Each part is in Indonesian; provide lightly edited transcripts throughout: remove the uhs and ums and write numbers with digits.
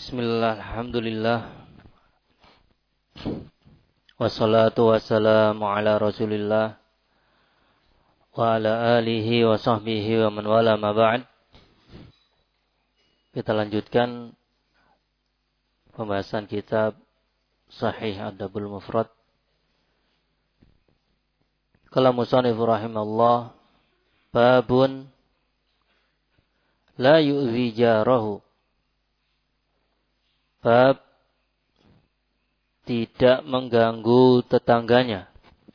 Bismillah, alhamdulillah. Wassalatu wassalamu ala rasulillah wa ala alihi wa sahbihi wa man wala ma ba'd. Kita lanjutkan pembahasan kitab Sahih Adabul Mufrad. Qala musannif rahimallah, babun la yu'zi jarahu. Bab tidak mengganggu tetangganya.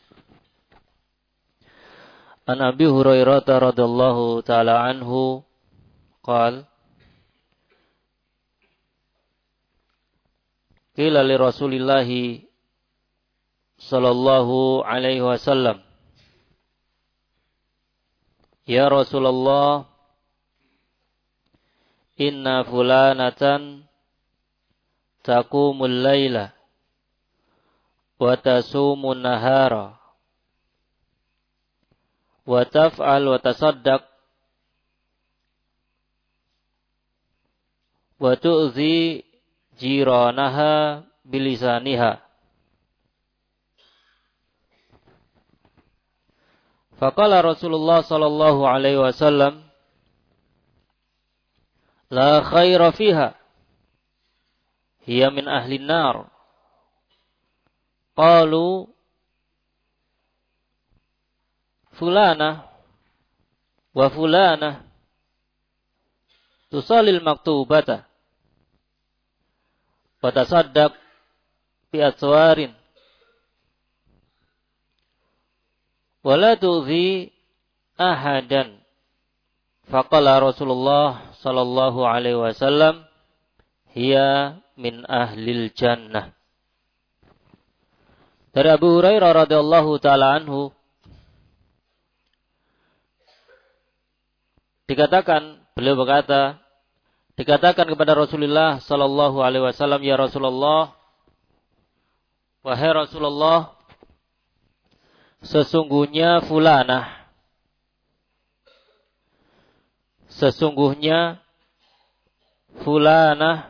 An Abi Hurairah radhiyallahu taala anhu qala qila li Rasulillah sallallahu alaihi wasallam, ya Rasulullah, inna fulanatan taqumul laila wa tasumun nahara wa taf'al wa tasaddaq wa tu'zi jiranaha bilisaniha. Faqala Rasulullah sallallahu alaihi wasallam, la khaira fiha, hiya min ahli nar. Qalu fulana wa fulana tusallil maktubata wa tasaddaq bi aswarin wa la tu'zi ahadan. Faqala Rasulullah sallallahu alaihi wasallam, hiya min ahlil jannah. Dari Abu Hurairah radhiyallahu taala anhu beliau berkata, dikatakan kepada Rasulullah sallallahu alaihi wasallam, ya Rasulullah, wahai Rasulullah, sesungguhnya fulanah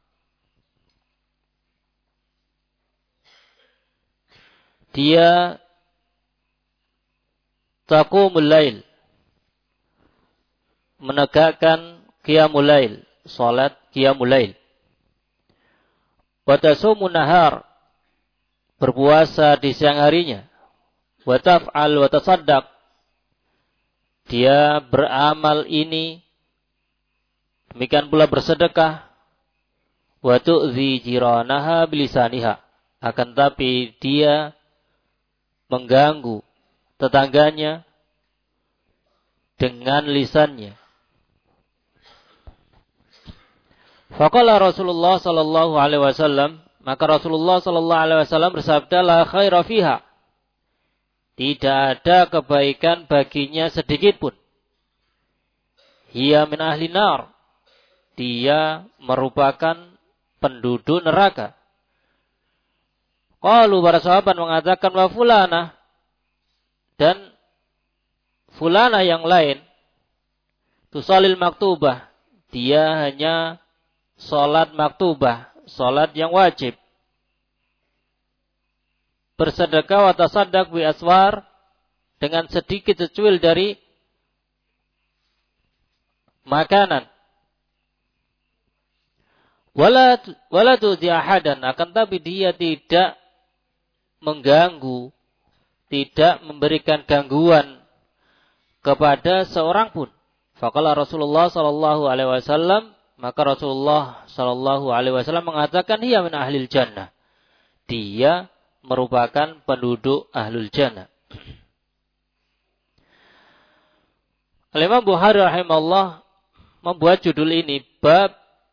dia taqumul lail, menegakkan qiyamul lail, salat qiyamul lail. Wa tasumun nahar, berpuasa di siang harinya. Wa taf'al wa tasaddaq, dia beramal ini, demikian pula bersedekah. Wa tu'zi jiranaha bilisaniha, akan tapi dia mengganggu tetangganya dengan lisannya. Faqala Rasulullah sallallahu alaihi wasallam, maka Rasulullah sallallahu alaihi wasallam bersabda, la khaira fiha, tidak ada kebaikan baginya sedikit pun. Hiya min ahli nar, dia merupakan penduduk neraka. Qalu, para sahabat mengatakan, wa fulana, dan fulana yang lain, tusallil maktubah, dia hanya salat maktubah, salat yang wajib. Bersedekah wa tasaddaq bi aswar, dengan sedikit secuil dari makanan. Wala tu'zi ahadan, akan tapi dia tidak mengganggu, tidak memberikan gangguan kepada seorang pun. Faqala Rasulullah sallallahu alaihi wasallam, maka Rasulullah sallallahu alaihi wasallam mengatakan, hiya min ahlil jannah, dia merupakan penduduk ahlul jannah. Al-Imam Bukhari rahimahullah membuat judul ini, bab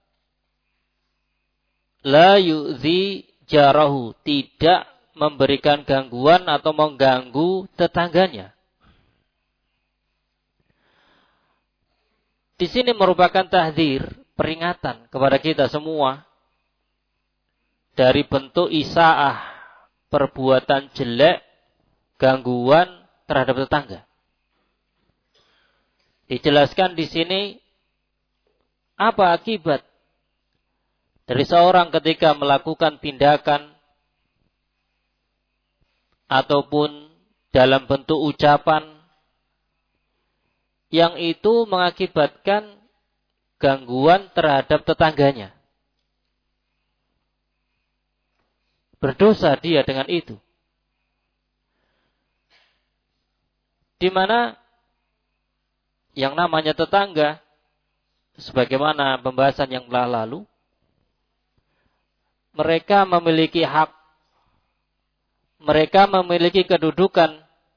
la yu'zi jarahu, tidak memberikan gangguan atau mengganggu tetangganya. Di sini merupakan tahdzir, peringatan kepada kita semua dari bentuk isaah, perbuatan jelek, gangguan terhadap tetangga. Dijelaskan di sini apa akibat dari seorang ketika melakukan tindakan ataupun dalam bentuk ucapan yang itu mengakibatkan gangguan terhadap tetangganya. Berdosa dia dengan itu. Di mana yang namanya tetangga, sebagaimana pembahasan yang telah lalu, mereka memiliki hak, mereka memiliki kedudukan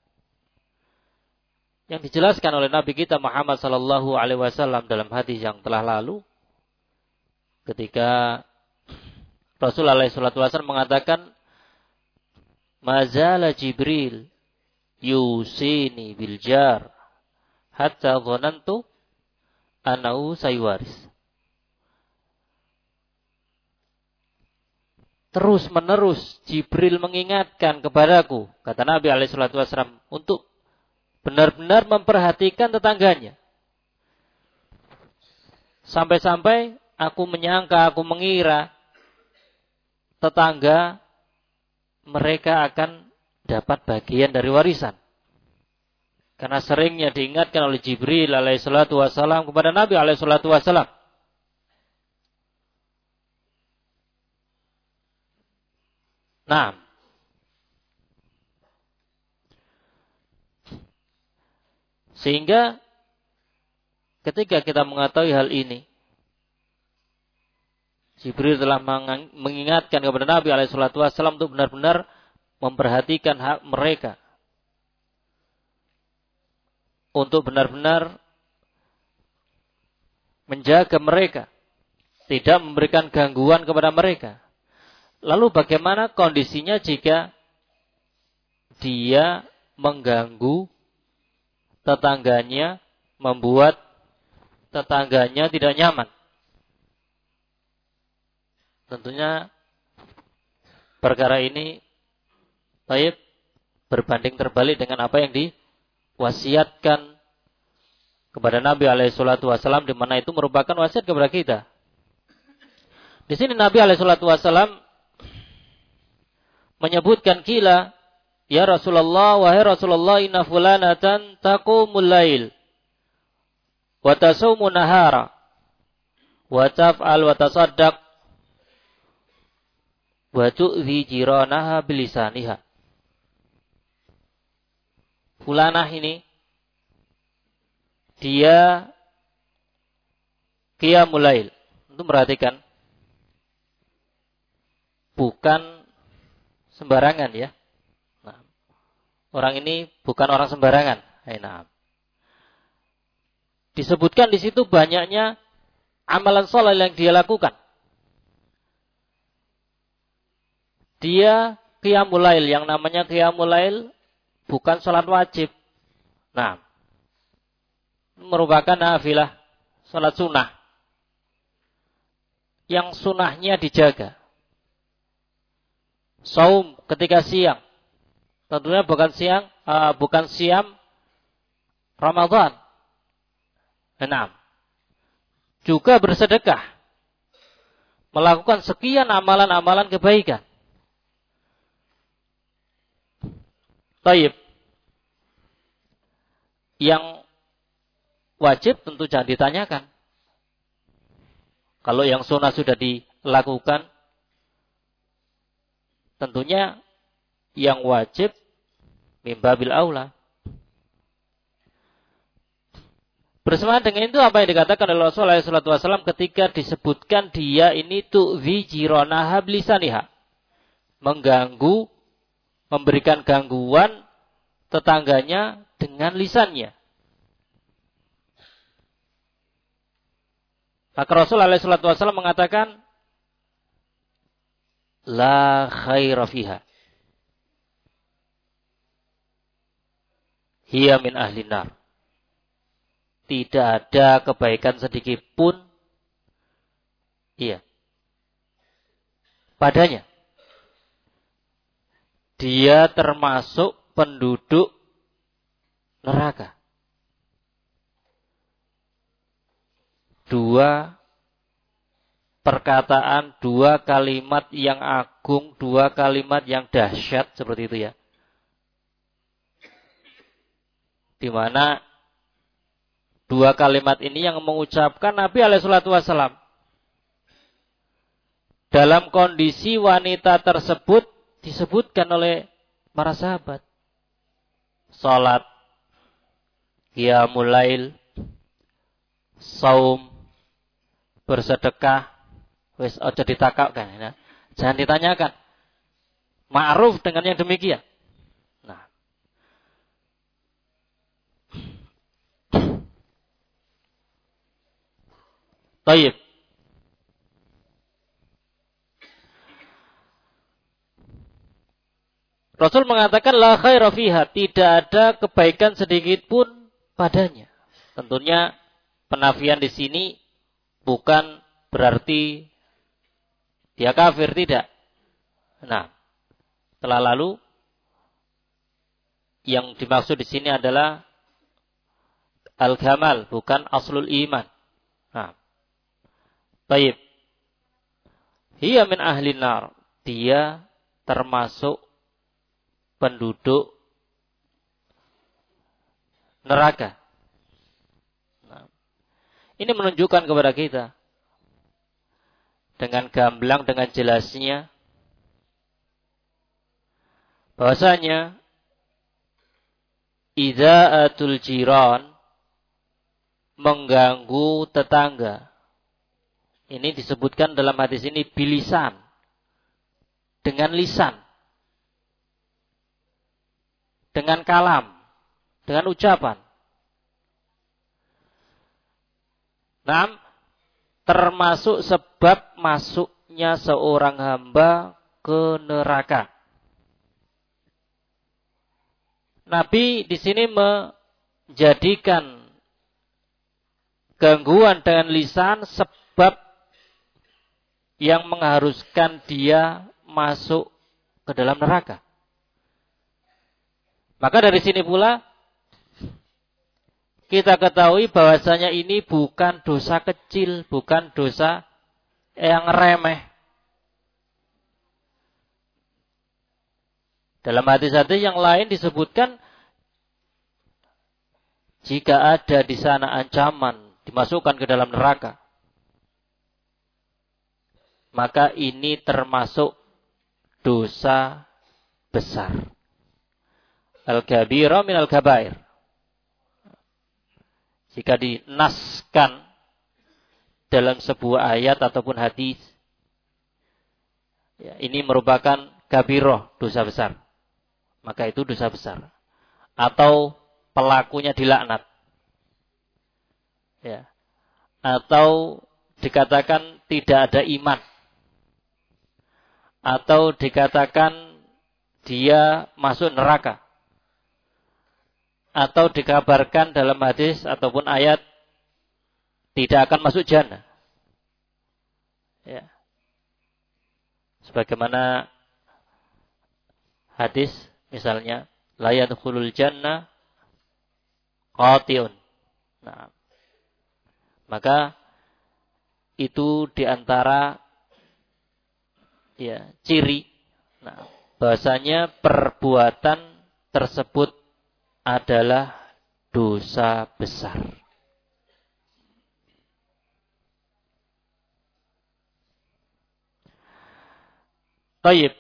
yang dijelaskan oleh Nabi kita Muhammad sallallahu alaihi wasallam dalam hadis yang telah lalu, ketika Rasulullah sallallahu alaihi wasallam mengatakan, "Mazala Jibril yusini bil jar hatta dhanantu annahu saywaris." Terus menerus Jibril mengingatkan kepadaku, kata Nabi alaihi salatu wasallam, untuk benar-benar memperhatikan tetangganya. Sampai-sampai aku menyangka, aku mengira tetangga mereka akan dapat bagian dari warisan. Karena seringnya diingatkan oleh Jibril alaihi salatu wasallam kepada Nabi alaihi salatu wasallam. Nah, sehingga ketika kita mengetahui hal ini, Jibril telah mengingatkan kepada Nabi alaihi salatu wasallam untuk benar-benar memperhatikan hak mereka, untuk benar-benar menjaga mereka, tidak memberikan gangguan kepada mereka. Lalu bagaimana kondisinya jika dia mengganggu tetangganya, membuat tetangganya tidak nyaman? Tentunya perkara ini berbanding terbalik dengan apa yang diwasiatkan kepada Nabi alaihi salatu wasallam, di mana itu merupakan wasiat kepada kita. Di sini Nabi alaihi salatu wasallam menyebutkan, kila ya Rasulullah, wahai Rasulullah, inna fulanatan taqumul lail wa tasumu nahara wa taf'al wa tasaddaq wa tu'zi jiranaha bilisaniha. Fulanah ini dia qiyamul lail. Untuk perhatikan, bukan sembarangan ya. Nah, orang ini bukan orang sembarangan. Nah, disebutkan di situ banyaknya amalan saleh yang dia lakukan. Dia qiyamul lail, yang namanya qiyamul lail bukan salat wajib. Nah, merupakan nafilah, salat sunnah. Yang sunnahnya dijaga. Saum ketika siang, tentunya bukan siam Ramadan. 6. Juga bersedekah, melakukan sekian amalan-amalan kebaikan. Taib. Yang wajib tentu jangan ditanyakan. Kalau yang sunnah sudah dilakukan, tentunya yang wajib mimbabil aula. Bersamaan dengan itu, apa yang dikatakan oleh Rasulullah SAW ketika disebutkan dia ini tu'zi jiranaha bilisaniha, mengganggu, memberikan gangguan tetangganya dengan lisannya. Maka Rasulullah SAW mengatakan, la khaira fiha, hiya min ahli nar. Tidak ada kebaikan sedikit pun padanya. Dia termasuk penduduk neraka. 2 perkataan, dua kalimat yang agung, dua kalimat yang dahsyat seperti itu ya. Di mana dua kalimat ini yang mengucapkan Nabi alaihi salatu wasallam dalam kondisi wanita tersebut disebutkan oleh para sahabat. Salat, qiyamul lail, saum, bersedekah, wis aja ditakakkan ya. Jangan ditanyakan. Ma'ruf dengan yang demikian. Nah. Baik. Rasul mengatakan la khaira fiha, tidak ada kebaikan sedikit pun padanya. Tentunya penafian di sini bukan berarti dia kafir, tidak. Nah, telah lalu yang dimaksud di sini adalah al-kamal, bukan aslul iman. Nah, baik. Hiya min ahli nar, dia termasuk penduduk neraka. Nah, ini menunjukkan kepada kita dengan gamblang, dengan jelasnya bahwasanya idza'atul jiran, mengganggu tetangga. Ini disebutkan dalam hadis ini bilisan, dengan lisan, dengan kalam, dengan ucapan. Nah, termasuk sebab masuknya seorang hamba ke neraka. Nabi di sini menjadikan gangguan dengan lisan sebab yang mengharuskan dia masuk ke dalam neraka. Maka dari sini pula kita ketahui bahwasanya ini bukan dosa kecil, bukan dosa yang remeh. Dalam hadis-hadis yang lain disebutkan jika ada di sana ancaman dimasukkan ke dalam neraka, maka ini termasuk dosa besar. Al-kabira minal kabair. Jika dinaskan dalam sebuah ayat ataupun hadis, ya, ini merupakan kabiroh, dosa besar. Maka itu dosa besar. Atau pelakunya dilaknat. Ya. Atau dikatakan tidak ada iman. Atau dikatakan dia masuk neraka. Atau dikabarkan dalam hadis ataupun ayat tidak akan masuk jannah. Ya. Sebagaimana hadis misalnya la yadkhulul jannah qati'un. Nah, maka itu diantara ya ciri, nah, bahasanya perbuatan tersebut adalah dosa besar. Baik.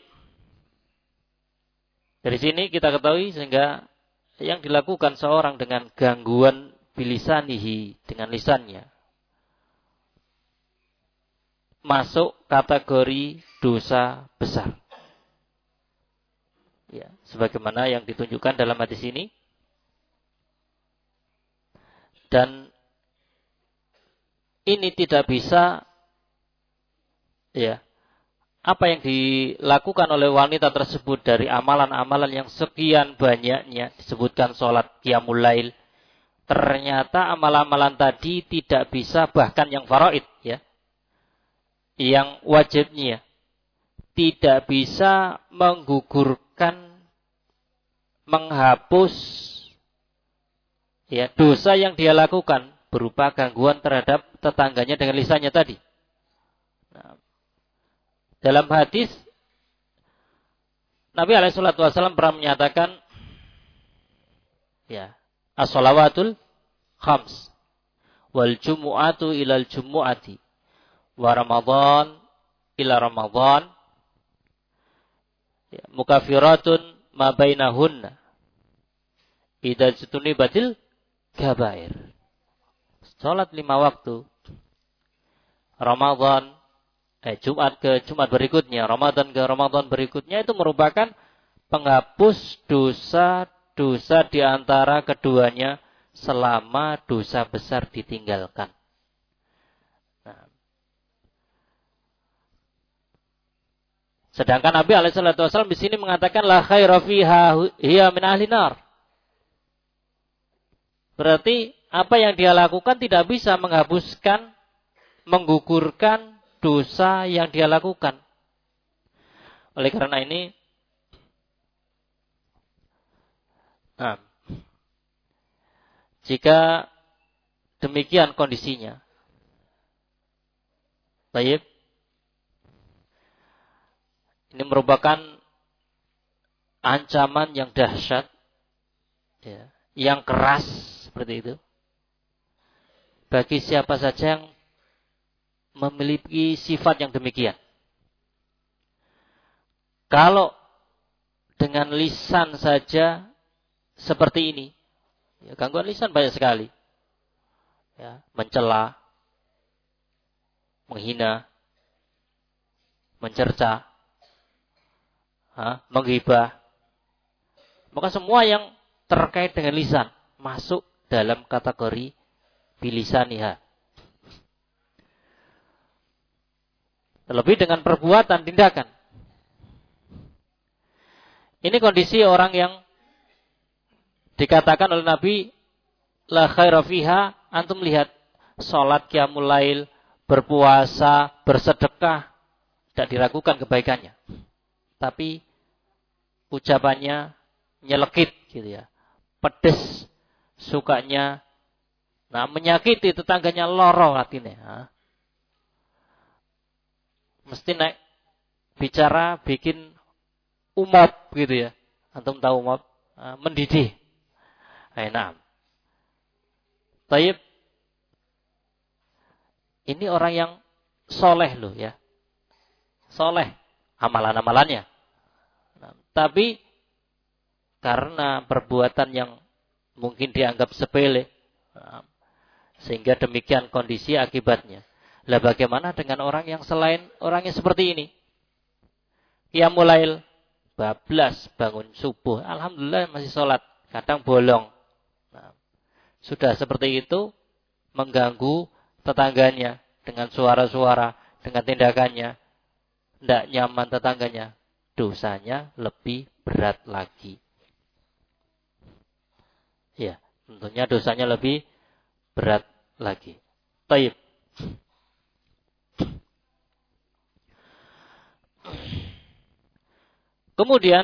Dari sini kita ketahui sehingga yang dilakukan seorang dengan gangguan bilisanihi, dengan lisannya, masuk kategori dosa besar. Ya, sebagaimana yang ditunjukkan dalam hadis ini. Dan ini tidak bisa, ya, apa yang dilakukan oleh wanita tersebut dari amalan-amalan yang sekian banyaknya, disebutkan sholat qiyamul lail, ternyata amalan-amalan tadi tidak bisa, bahkan yang faraid, ya, yang wajibnya, tidak bisa menggugurkan, menghapus, ya, dosa yang dia lakukan berupa gangguan terhadap tetangganya dengan lisannya tadi. Nah, dalam hadis Nabi SAW pernah menyatakan, ya, as-salawatul khams wal jumu'atu ilal jumu'ati wa ramadhan ila ramadhan ya, mukafiratun ma bainahunna idza jutunibatil kabair. Salat 5 waktu Ramadan Jumat ke Jumat berikutnya, Ramadan ke Ramadan berikutnya itu merupakan penghapus dosa-dosa di antara keduanya selama dosa besar ditinggalkan. Nah. Sedangkan Nabi SAW di sini mengatakan la khaira fiha hiya min ahli nar. Berarti apa yang dia lakukan tidak bisa menghapuskan, menggugurkan dosa yang dia lakukan. Oleh karena ini, jika demikian kondisinya, baik, ini merupakan ancaman yang dahsyat, ya, yang keras seperti itu. Bagi siapa saja yang memiliki sifat yang demikian. Kalau dengan lisan saja seperti ini, ya, gangguan lisan banyak sekali. Ya, mencela, menghina, mencerca, menghibah. Maka semua yang terkait dengan lisan masuk dalam kategori bilisaniha. Terlebih dengan perbuatan, tindakan. Ini kondisi orang yang dikatakan oleh Nabi, la khaira fiha, antum lihat, salat qiyamul lail, berpuasa, bersedekah, tidak diragukan kebaikannya. Tapi ucapannya nyelekit gitu ya. Pedes, sukanya menyakiti tetangganya, loro hatinya. Mesti naik bicara bikin umap gitu ya. Antum tahu umap? Mendidih. Nah. Taib. Ini orang yang soleh loh ya. Soleh. Amalan-amalannya. Tapi karena perbuatan yang mungkin dianggap sepele. Sehingga demikian kondisi akibatnya. Lah bagaimana dengan orang yang selain orangnya seperti ini? Qiyamul lail, bablas bangun subuh, alhamdulillah masih sholat, kadang bolong. Sudah seperti itu mengganggu tetangganya dengan suara-suara, dengan tindakannya, tidak nyaman tetangganya, dosanya lebih berat lagi. Ya, tentunya dosanya lebih berat lagi. Taib. Kemudian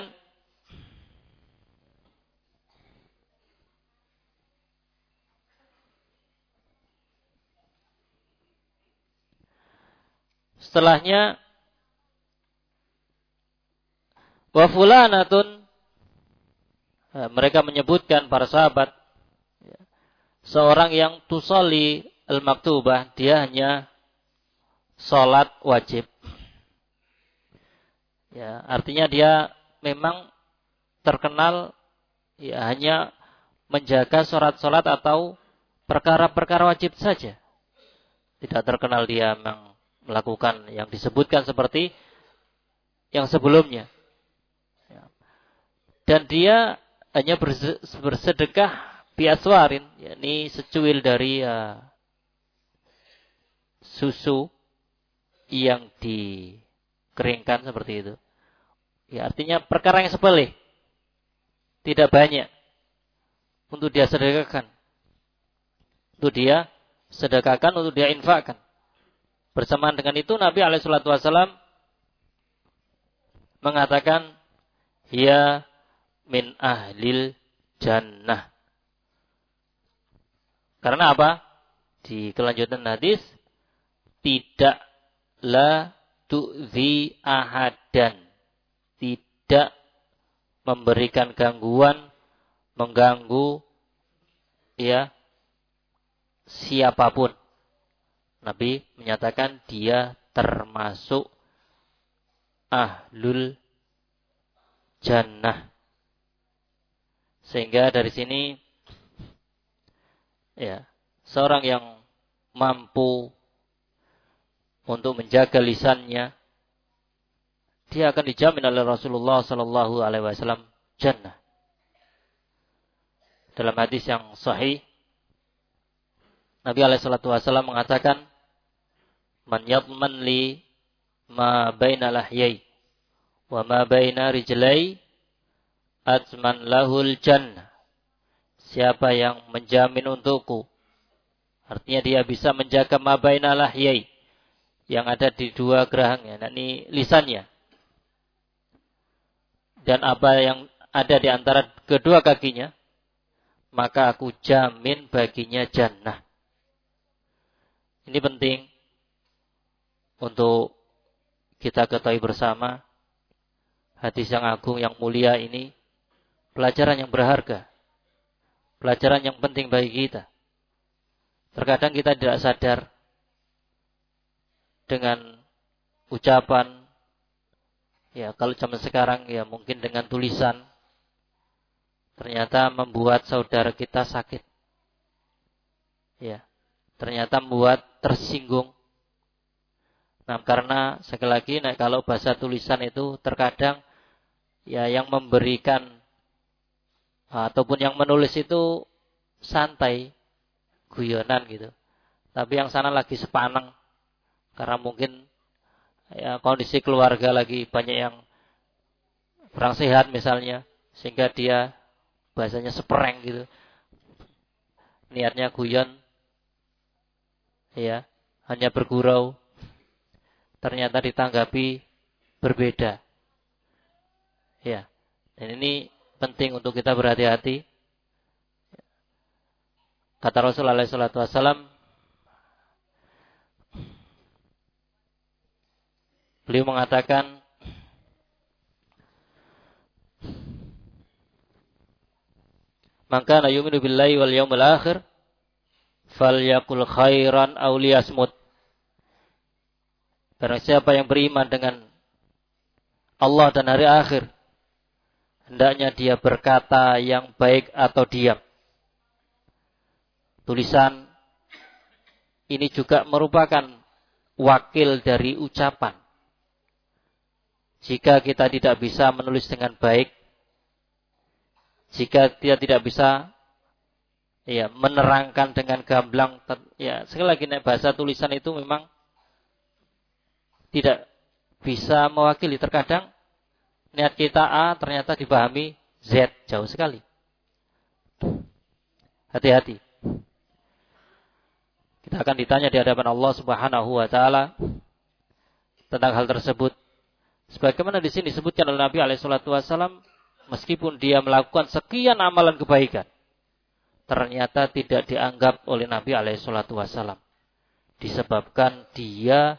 setelahnya wa fulanatun, mereka menyebutkan para sahabat, seorang yang tusolli al-maktubah, dia hanya salat wajib. Ya, artinya dia memang terkenal ya hanya menjaga sholat-sholat atau perkara-perkara wajib saja. Tidak terkenal dia melakukan yang disebutkan seperti yang sebelumnya. Ya. Dan dia hanya bersedekah biaswarin, yakni secuil dari susu yang dikeringkan seperti itu. Ya, artinya perkara yang sepele, tidak banyak untuk dia sedekahkan, untuk dia sedekahkan, untuk dia infakkan. Bersamaan dengan itu Nabi SAW mengatakan, ya min ahlil jannah. Karena apa? Di kelanjutan hadis, tidaklah tu'zi ahadan, tidak memberikan gangguan, mengganggu ya siapapun. Nabi menyatakan dia termasuk ahlul jannah. Sehingga dari sini ya, seorang yang mampu untuk menjaga lisannya, dia akan dijamin oleh Rasulullah sallallahu alaihi wasallam jannah. Dalam hadis yang sahih, Nabi alaihi salatu wasallam mengatakan, "Man yadman li ma baina lahyai wa ma baina rijlai atman lahul jannah." Siapa yang menjamin untukku, artinya dia bisa menjaga ma baina lahyai, yang ada di dua gerahangnya, yakni lisannya, dan apa yang ada di antara kedua kakinya, maka aku jamin baginya jannah. Ini penting untuk kita ketahui bersama. Hadis yang agung, yang mulia ini pelajaran yang berharga, pelajaran yang penting bagi kita. Terkadang kita tidak sadar dengan ucapan, ya kalau zaman sekarang ya mungkin dengan tulisan, ternyata membuat saudara kita sakit. Ya, ternyata membuat tersinggung. Nah, karena sekali lagi, nah, kalau bahasa tulisan itu terkadang ya yang memberikan ataupun yang menulis itu santai, guyonan gitu. Tapi yang sana lagi sepaneng, karena mungkin ya kondisi keluarga lagi banyak yang kurang sehat misalnya, sehingga dia bahasanya sepereng gitu. Niatnya guyon, ya, hanya bergurau. Ternyata ditanggapi berbeda. Ya, dan ini penting untuk kita berhati-hati. Kata Rasulullah SAW, beliau mengatakan, "Man kana yu'minu billahi wal yawmil akhir falyaqul khairan aw liyasmut." Barang siapa yang beriman dengan Allah dan hari akhir, hendaknya dia berkata yang baik atau diam. Tulisan ini juga merupakan wakil dari ucapan. Jika kita tidak bisa menulis dengan baik, jika dia tidak bisa ya menerangkan dengan gamblang, ya sekali lagi bahasa tulisan itu memang tidak bisa mewakili. Terkadang niat kita A ternyata dipahami Z, jauh sekali. Hati-hati. Kita akan ditanya di hadapan Allah Subhanahu wa taala tentang hal tersebut. Sebagaimana di sini disebutkan oleh Nabi alaihi salatu wasallam, meskipun dia melakukan sekian amalan kebaikan, ternyata tidak dianggap oleh Nabi alaihi salatu wasallam, disebabkan dia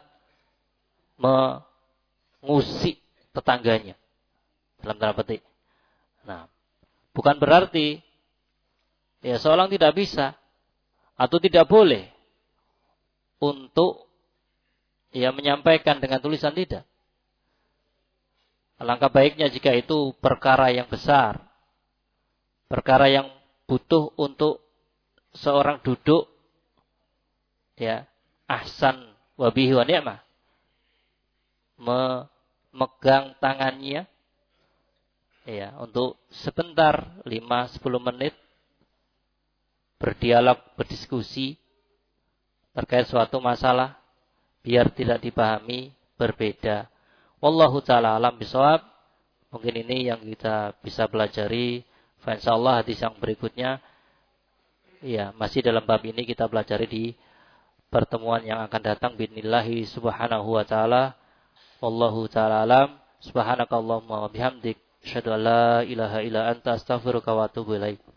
mengusik tetangganya, dalam tanda petik. Nah, bukan berarti ya seorang tidak bisa atau tidak boleh untuk ya menyampaikan dengan tulisan, tidak. Alangkah baiknya jika itu perkara yang besar, perkara yang butuh untuk seorang duduk ya ahsan wa bihi wa ni'mah, memegang tangannya ya untuk sebentar 5-10 menit berdialog, berdiskusi terkait suatu masalah biar tidak dipahami berbeda. Wallahu ta'ala alam bisawab. Mungkin ini yang kita bisa pelajari. Insyaallah hadis yang berikutnya ya masih dalam bab ini kita pelajari di pertemuan yang akan datang biidznillah subhanahu wa ta'ala. Wallahu ta'ala alam. Subhanakallahumma wa bihamdik, asyhadu an la ilaha illa anta, astaghfiruka wa atubu ilaik.